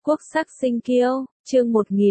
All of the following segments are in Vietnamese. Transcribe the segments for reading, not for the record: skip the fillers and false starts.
Quốc sắc sinh kiêu, chương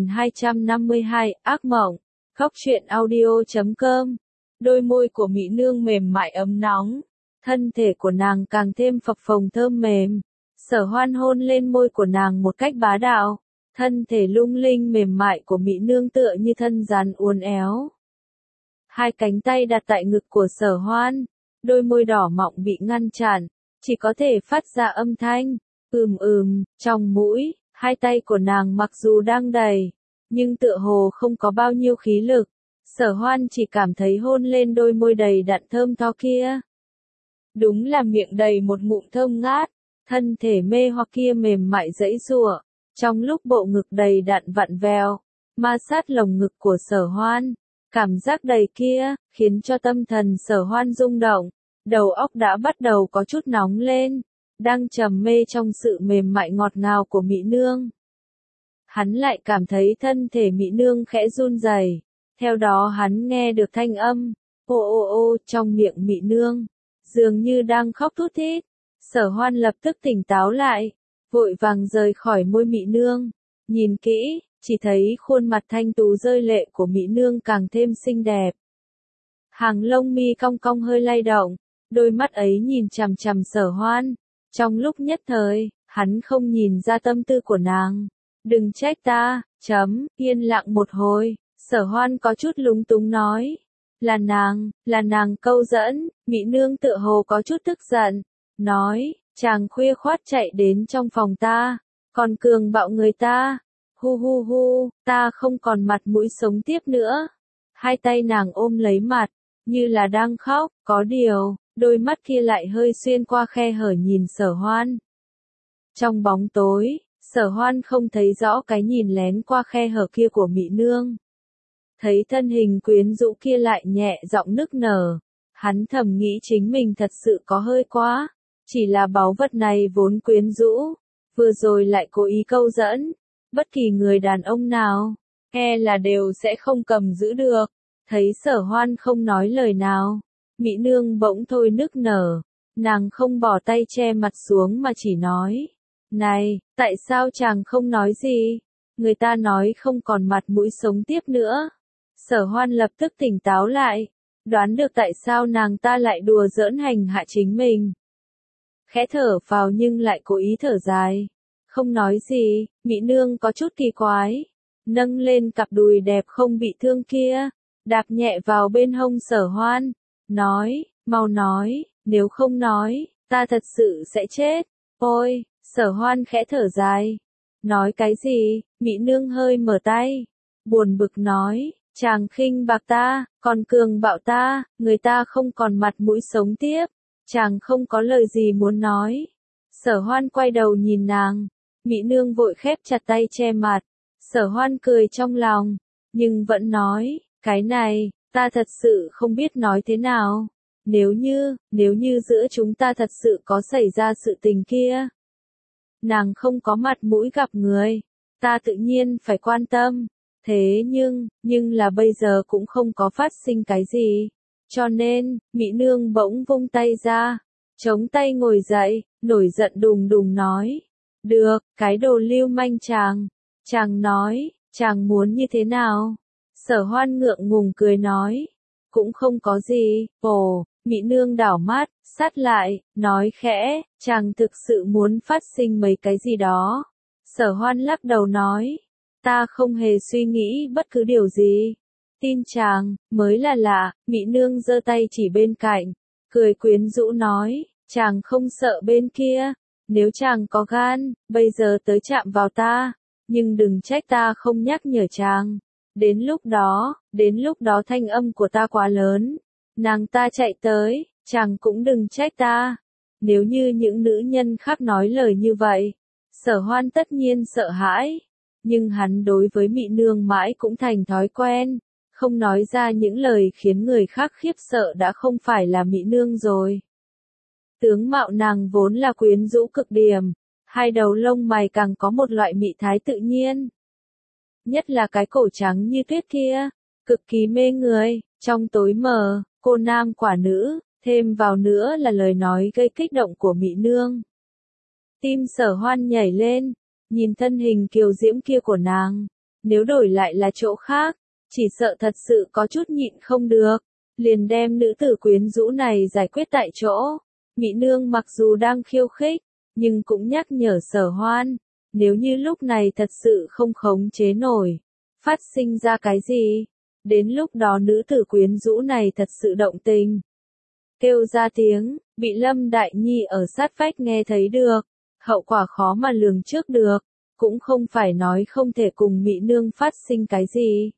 1252, ác mộng. Khóc truyện audio.com. Đôi môi của mỹ nương mềm mại ấm nóng, thân thể của nàng càng thêm phập phồng thơm mềm. Sở Hoan hôn lên môi của nàng một cách bá đạo, thân thể lung linh mềm mại của mỹ nương tựa như thân rắn uốn éo. Hai cánh tay đặt tại ngực của Sở Hoan, đôi môi đỏ mọng bị ngăn chặn, chỉ có thể phát ra âm thanh trong mũi. Hai tay của nàng mặc dù đang đầy, nhưng tựa hồ không có bao nhiêu khí lực. Sở Hoan chỉ cảm thấy hôn lên đôi môi đầy đặn thơm tho kia. Đúng là miệng đầy một ngụm thơm ngát, thân thể mê hoặc kia mềm mại giãy giụa, trong lúc bộ ngực đầy đặn vặn vẹo, ma sát lồng ngực của Sở Hoan. Cảm giác đầy kia, khiến cho tâm thần Sở Hoan rung động, đầu óc đã bắt đầu có chút nóng lên, đang trầm mê trong sự mềm mại ngọt ngào của mỹ nương. Hắn lại cảm thấy thân thể mỹ nương khẽ run rẩy, theo đó hắn nghe được thanh âm, ô ô ô trong miệng mỹ nương, dường như đang khóc thút thít. Sở Hoan lập tức tỉnh táo lại, vội vàng rời khỏi môi mỹ nương, nhìn kỹ, chỉ thấy khuôn mặt thanh tú rơi lệ của mỹ nương càng thêm xinh đẹp. Hàng lông mi cong cong hơi lay động, đôi mắt ấy nhìn chằm chằm Sở Hoan. Trong lúc nhất thời, hắn không nhìn ra tâm tư của nàng. Đừng trách ta, yên lặng một hồi, Sở Hoan có chút lúng túng nói. Là nàng câu dẫn, mỹ nương tựa hồ có chút tức giận, nói, chàng khuya khoát chạy đến trong phòng ta, còn cường bạo người ta, hu, ta không còn mặt mũi sống tiếp nữa. Hai tay nàng ôm lấy mặt, như là đang khóc, có điều, đôi mắt kia lại hơi xuyên qua khe hở nhìn Sở Hoan. Trong bóng tối, Sở Hoan không thấy rõ cái nhìn lén qua khe hở kia của mỹ nương. Thấy thân hình quyến rũ kia lại nhẹ giọng nức nở, hắn thầm nghĩ chính mình thật sự có hơi quá, chỉ là báu vật này vốn quyến rũ, vừa rồi lại cố ý câu dẫn, bất kỳ người đàn ông nào, e là đều sẽ không cầm giữ được. Thấy Sở Hoan không nói lời nào, mỹ nương bỗng thôi nức nở, nàng không bỏ tay che mặt xuống mà chỉ nói, này, tại sao chàng không nói gì, người ta nói không còn mặt mũi sống tiếp nữa. Sở Hoan lập tức tỉnh táo lại, đoán được tại sao nàng ta lại đùa giỡn hành hạ chính mình. Khẽ thở phào nhưng lại cố ý thở dài, không nói gì. Mỹ nương có chút kỳ quái, nâng lên cặp đùi đẹp không bị thương kia, đạp nhẹ vào bên hông Sở Hoan, nói, mau nói, nếu không nói, ta thật sự sẽ chết. Ôi, Sở Hoan khẽ thở dài, nói cái gì? Mỹ nương hơi mở tay, buồn bực nói, chàng khinh bạc ta, còn cường bạo ta, người ta không còn mặt mũi sống tiếp, chàng không có lời gì muốn nói. Sở Hoan quay đầu nhìn nàng, mỹ nương vội khép chặt tay che mặt. Sở Hoan cười trong lòng, nhưng vẫn nói, cái này, ta thật sự không biết nói thế nào. Nếu như giữa chúng ta thật sự có xảy ra sự tình kia, nàng không có mặt mũi gặp người, ta tự nhiên phải quan tâm. Thế nhưng là bây giờ cũng không có phát sinh cái gì. Cho nên, mỹ nương bỗng vung tay ra, chống tay ngồi dậy, nổi giận đùng đùng nói. Được, cái đồ lưu manh chàng nói, chàng muốn như thế nào? Sở Hoan ngượng ngùng cười nói, cũng không có gì. Ồ, mỹ nương đảo mắt, sát lại, nói khẽ, chàng thực sự muốn phát sinh mấy cái gì đó. Sở Hoan lắc đầu nói, ta không hề suy nghĩ bất cứ điều gì. Tin chàng, mới là lạ. Mỹ nương giơ tay chỉ bên cạnh, cười quyến rũ nói, chàng không sợ bên kia, nếu chàng có gan, bây giờ tới chạm vào ta, nhưng đừng trách ta không nhắc nhở chàng. Đến lúc đó thanh âm của ta quá lớn, nàng ta chạy tới, chàng cũng đừng trách ta. Nếu như những nữ nhân khác nói lời như vậy, Sở Hoan tất nhiên sợ hãi, nhưng hắn đối với mỹ nương mãi cũng thành thói quen, không nói ra những lời khiến người khác khiếp sợ đã không phải là mỹ nương rồi. Tướng mạo nàng vốn là quyến rũ cực điểm, hai đầu lông mày càng có một loại mị thái tự nhiên. Nhất là cái cổ trắng như tuyết kia, cực kỳ mê người, trong tối mờ, cô nam quả nữ, thêm vào nữa là lời nói gây kích động của mỹ nương. Tim Sở Hoan nhảy lên, nhìn thân hình kiều diễm kia của nàng, nếu đổi lại là chỗ khác, chỉ sợ thật sự có chút nhịn không được, liền đem nữ tử quyến rũ này giải quyết tại chỗ. Mỹ nương mặc dù đang khiêu khích, nhưng cũng nhắc nhở Sở Hoan, nếu như lúc này thật sự không khống chế nổi, phát sinh ra cái gì, đến lúc đó nữ tử quyến rũ này thật sự động tình, kêu ra tiếng, bị Lâm Đại Nhi ở sát vách nghe thấy được, hậu quả khó mà lường trước được, cũng không phải nói không thể cùng Mỹ nương phát sinh cái gì.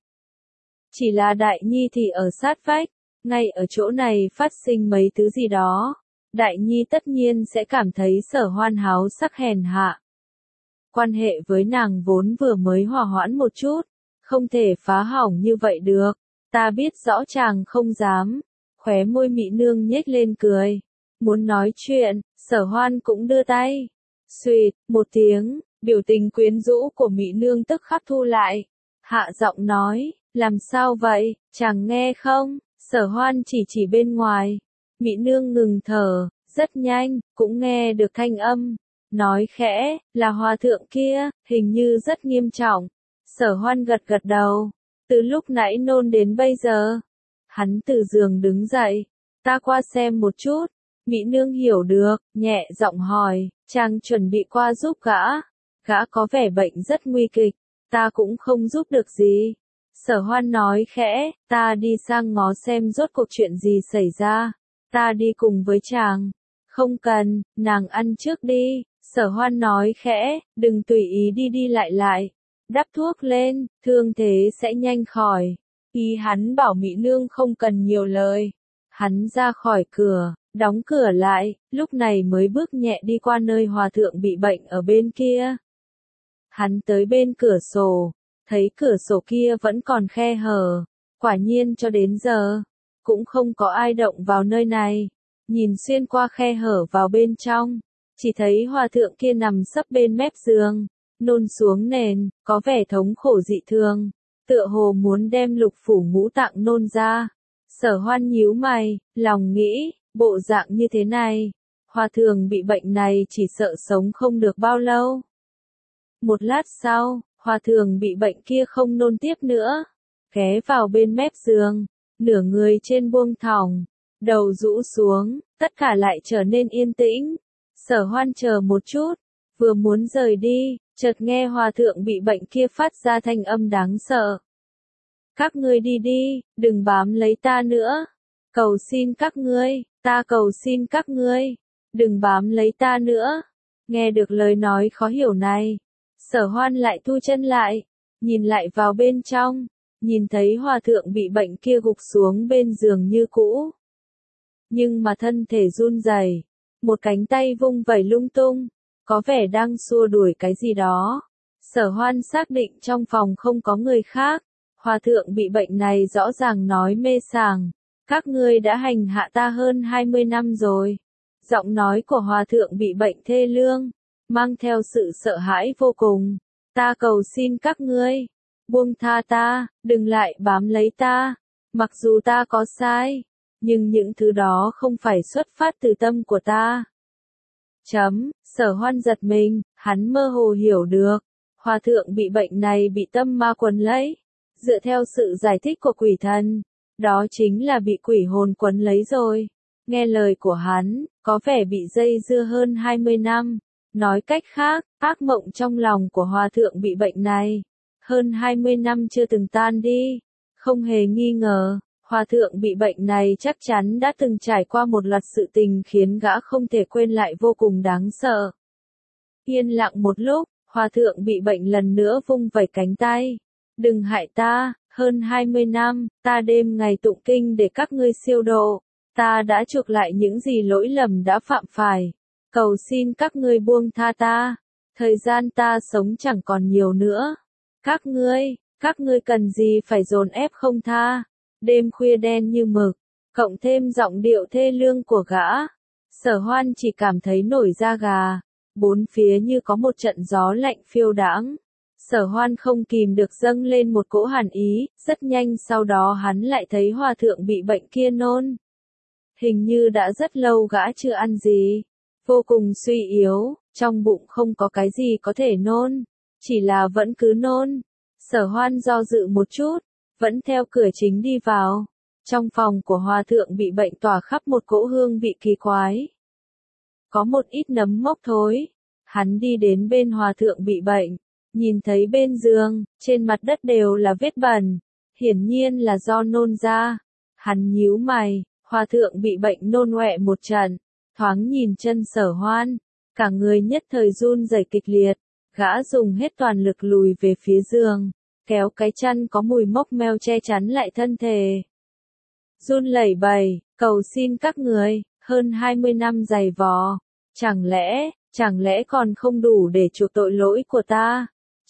Chỉ là Đại Nhi thì ở sát vách, ngay ở chỗ này phát sinh mấy thứ gì đó, Đại Nhi tất nhiên sẽ cảm thấy Sở Hoan háo sắc hèn hạ. Quan hệ với nàng vốn vừa mới hòa hoãn một chút, không thể phá hỏng như vậy được, ta biết rõ chàng không dám. Khóe môi Mỹ nương nhếch lên cười, muốn nói chuyện, Sở Hoan cũng đưa tay. Xuỵt, một tiếng, biểu tình quyến rũ của Mỹ nương tức khắc thu lại, hạ giọng nói, làm sao vậy, chàng nghe không? Sở Hoan chỉ bên ngoài, Mỹ nương ngừng thở, rất nhanh, cũng nghe được thanh âm, nói khẽ, là hòa thượng kia, hình như rất nghiêm trọng. Sở Hoan gật gật đầu, từ lúc nãy nôn đến bây giờ. Hắn từ giường đứng dậy, ta qua xem một chút. Mỹ nương hiểu được, nhẹ giọng hỏi, chàng chuẩn bị qua giúp gã. Gã có vẻ bệnh rất nguy kịch, ta cũng không giúp được gì. Sở Hoan nói khẽ, ta đi sang ngó xem rốt cuộc chuyện gì xảy ra. Ta đi cùng với chàng. Không cần, nàng ăn trước đi. Sở Hoan nói khẽ, đừng tùy ý đi lại. Đắp thuốc lên, thương thế sẽ nhanh khỏi. Ý hắn bảo Mỹ nương không cần nhiều lời. Hắn ra khỏi cửa, đóng cửa lại, lúc này mới bước nhẹ đi qua nơi hòa thượng bị bệnh ở bên kia. Hắn tới bên cửa sổ, thấy cửa sổ kia vẫn còn khe hở, quả nhiên cho đến giờ, cũng không có ai động vào nơi này. Nhìn xuyên qua khe hở vào bên trong, chỉ thấy hòa thượng kia nằm sấp bên mép giường, nôn xuống nền, có vẻ thống khổ dị thường, tựa hồ muốn đem lục phủ ngũ tạng nôn ra. Sở Hoan nhíu mày, lòng nghĩ, bộ dạng như thế này, hòa thượng bị bệnh này chỉ sợ sống không được bao lâu. Một lát sau, hòa thượng bị bệnh kia không nôn tiếp nữa, ghé vào bên mép giường, nửa người trên buông thõng, đầu rũ xuống, tất cả lại trở nên yên tĩnh. Sở Hoan chờ một chút, vừa muốn rời đi, chợt nghe hòa thượng bị bệnh kia phát ra thanh âm đáng sợ. Các ngươi đi đi, đừng bám lấy ta nữa. Cầu xin các ngươi, ta cầu xin các ngươi, đừng bám lấy ta nữa. Nghe được lời nói khó hiểu này, Sở Hoan lại thu chân lại, nhìn lại vào bên trong, nhìn thấy hòa thượng bị bệnh kia gục xuống bên giường như cũ. Nhưng mà thân thể run rẩy, một cánh tay vung vẩy lung tung, có vẻ đang xua đuổi cái gì đó. Sở Hoan xác định trong phòng không có người khác, hòa thượng bị bệnh này rõ ràng nói mê sảng, các ngươi đã hành hạ ta hơn 20 năm rồi. Giọng nói của hòa thượng bị bệnh thê lương, mang theo sự sợ hãi vô cùng. Ta cầu xin các ngươi, buông tha ta, đừng lại bám lấy ta. Mặc dù ta có sai, nhưng những thứ đó không phải xuất phát từ tâm của ta. Sở Hoan giật mình, hắn mơ hồ hiểu được, hòa thượng bị bệnh này bị tâm ma quấn lấy. Dựa theo sự giải thích của quỷ thần, đó chính là bị quỷ hồn quấn lấy rồi. Nghe lời của hắn, có vẻ bị dây dưa hơn 20 năm. Nói cách khác, ác mộng trong lòng của hòa thượng bị bệnh này, hơn 20 năm chưa từng tan đi. Không hề nghi ngờ, hòa thượng bị bệnh này chắc chắn đã từng trải qua một loạt sự tình khiến gã không thể quên lại vô cùng đáng sợ. Yên lặng một lúc, hòa thượng bị bệnh lần nữa vung vẩy cánh tay. Đừng hại ta, hơn 20 năm, ta đêm ngày tụng kinh để các ngươi siêu độ. Ta đã chuộc lại những gì lỗi lầm đã phạm phải. Cầu xin các ngươi buông tha ta. Thời gian ta sống chẳng còn nhiều nữa. Các ngươi cần gì phải dồn ép không tha. Đêm khuya đen như mực, cộng thêm giọng điệu thê lương của gã. Sở Hoan chỉ cảm thấy nổi da gà. Bốn phía như có một trận gió lạnh phiêu đãng. Sở Hoan không kìm được dâng lên một cỗ hàn ý, rất nhanh sau đó hắn lại thấy hòa thượng bị bệnh kia nôn. Hình như đã rất lâu gã chưa ăn gì, vô cùng suy yếu, trong bụng không có cái gì có thể nôn. chỉ là vẫn cứ nôn. Sở Hoan do dự một chút, vẫn theo cửa chính đi vào. Trong phòng của hòa thượng bị bệnh tỏa khắp một cỗ hương vị kỳ quái. Có một ít nấm mốc thối. Hắn đi đến bên hòa thượng bị bệnh, nhìn thấy bên giường, trên mặt đất đều là vết bẩn, hiển nhiên là do nôn ra. Hắn nhíu mày, hòa thượng bị bệnh nôn ọe một trận, thoáng nhìn chân Sở Hoan, cả người nhất thời run rẩy kịch liệt, gã dùng hết toàn lực lùi về phía giường, kéo cái chăn có mùi mốc meo che chắn lại thân thể. Run lẩy bẩy, cầu xin các người, hơn 20 năm dày vò, chẳng lẽ còn không đủ để chuộc tội lỗi của ta?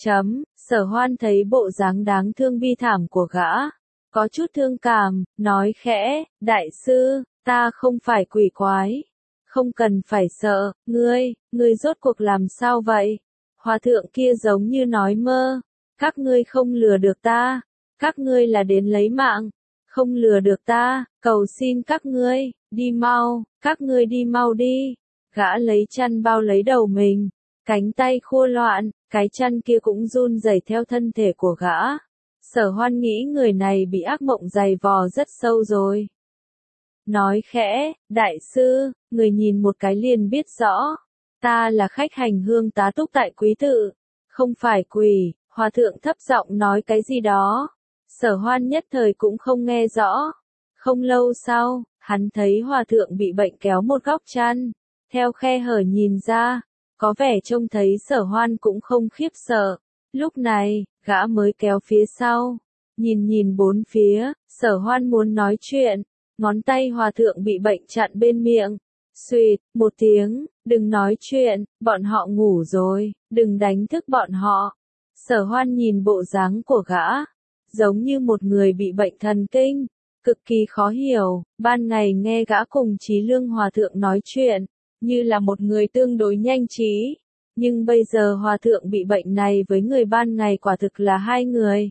Sở Hoan thấy bộ dáng đáng thương bi thảm của gã, có chút thương cảm, nói khẽ, đại sư, ta không phải quỷ quái, không cần phải sợ, ngươi rốt cuộc làm sao vậy? Hòa thượng kia giống như nói mơ, các ngươi không lừa được ta, các ngươi là đến lấy mạng, không lừa được ta, cầu xin các ngươi, đi mau, các ngươi đi mau đi. Gã lấy chăn bao lấy đầu mình, cánh tay khô loạn, cái chăn kia cũng run rẩy theo thân thể của gã. Sở Hoan nghĩ người này bị ác mộng dày vò rất sâu rồi. Nói khẽ, đại sư, người nhìn một cái liền biết rõ. Ta là khách hành hương tá túc tại quý tự, không phải quỷ. Hòa thượng thấp giọng nói cái gì đó. Sở Hoan nhất thời cũng không nghe rõ. Không lâu sau, hắn thấy hòa thượng bị bệnh kéo một góc chăn, theo khe hở nhìn ra, có vẻ trông thấy Sở Hoan cũng không khiếp sợ. Lúc này, gã mới kéo phía sau, nhìn bốn phía, Sở Hoan muốn nói chuyện, ngón tay hòa thượng bị bệnh chặn bên miệng. Xuỵt, một tiếng, đừng nói chuyện, bọn họ ngủ rồi, đừng đánh thức bọn họ. Sở Hoan nhìn bộ dáng của gã, giống như một người bị bệnh thần kinh, cực kỳ khó hiểu. Ban ngày nghe gã cùng Chí Lương hòa thượng nói chuyện, như là một người tương đối nhanh trí, nhưng bây giờ hòa thượng bị bệnh này với người ban ngày quả thực là hai người.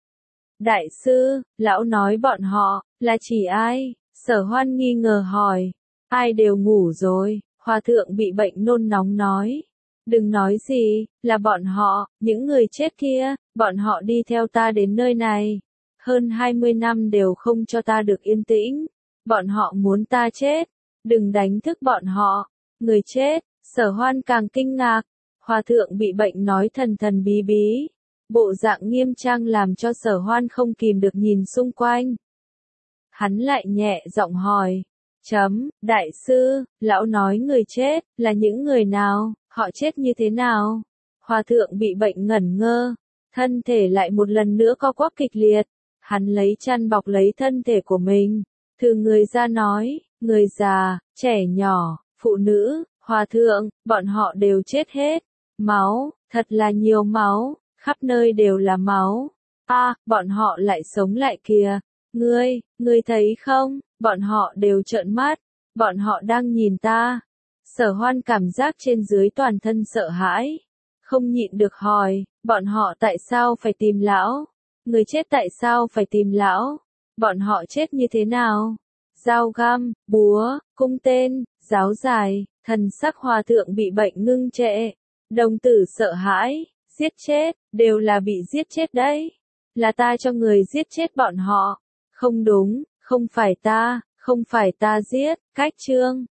Đại sư, lão nói bọn họ, là chỉ ai? Sở Hoan nghi ngờ hỏi. Ai đều ngủ rồi, hòa thượng bị bệnh nôn nóng nói. Đừng nói gì, là bọn họ, những người chết kia, bọn họ đi theo ta đến nơi này. Hơn 20 năm đều không cho ta được yên tĩnh. Bọn họ muốn ta chết. Đừng đánh thức bọn họ. Người chết, Sở Hoan càng kinh ngạc. Hòa thượng bị bệnh nói thần thần bí bí. Bộ dạng nghiêm trang làm cho Sở Hoan không kìm được nhìn xung quanh. Hắn lại nhẹ giọng hỏi. Đại sư, lão nói người chết, là những người nào, họ chết như thế nào? Hòa thượng bị bệnh ngẩn ngơ, thân thể lại một lần nữa co quắp kịch liệt. Hắn lấy chăn bọc lấy thân thể của mình, thử người ra nói, người già, trẻ nhỏ, phụ nữ, hòa thượng, bọn họ đều chết hết. Máu, thật là nhiều máu, khắp nơi đều là máu. Bọn họ lại sống lại kìa. Ngươi thấy không, bọn họ đều trợn mắt, bọn họ đang nhìn ta. Sở Hoan cảm giác trên dưới toàn thân sợ hãi, không nhịn được hỏi, bọn họ tại sao phải tìm lão? Người chết tại sao phải tìm lão? Bọn họ chết như thế nào? Dao găm, búa, cung tên, giáo dài, thần sắc hòa thượng bị bệnh ngưng trệ. Đồng tử sợ hãi, giết chết, đều là bị giết chết đấy. Là ta cho người giết chết bọn họ. Không đúng, không phải ta giết, cách chương.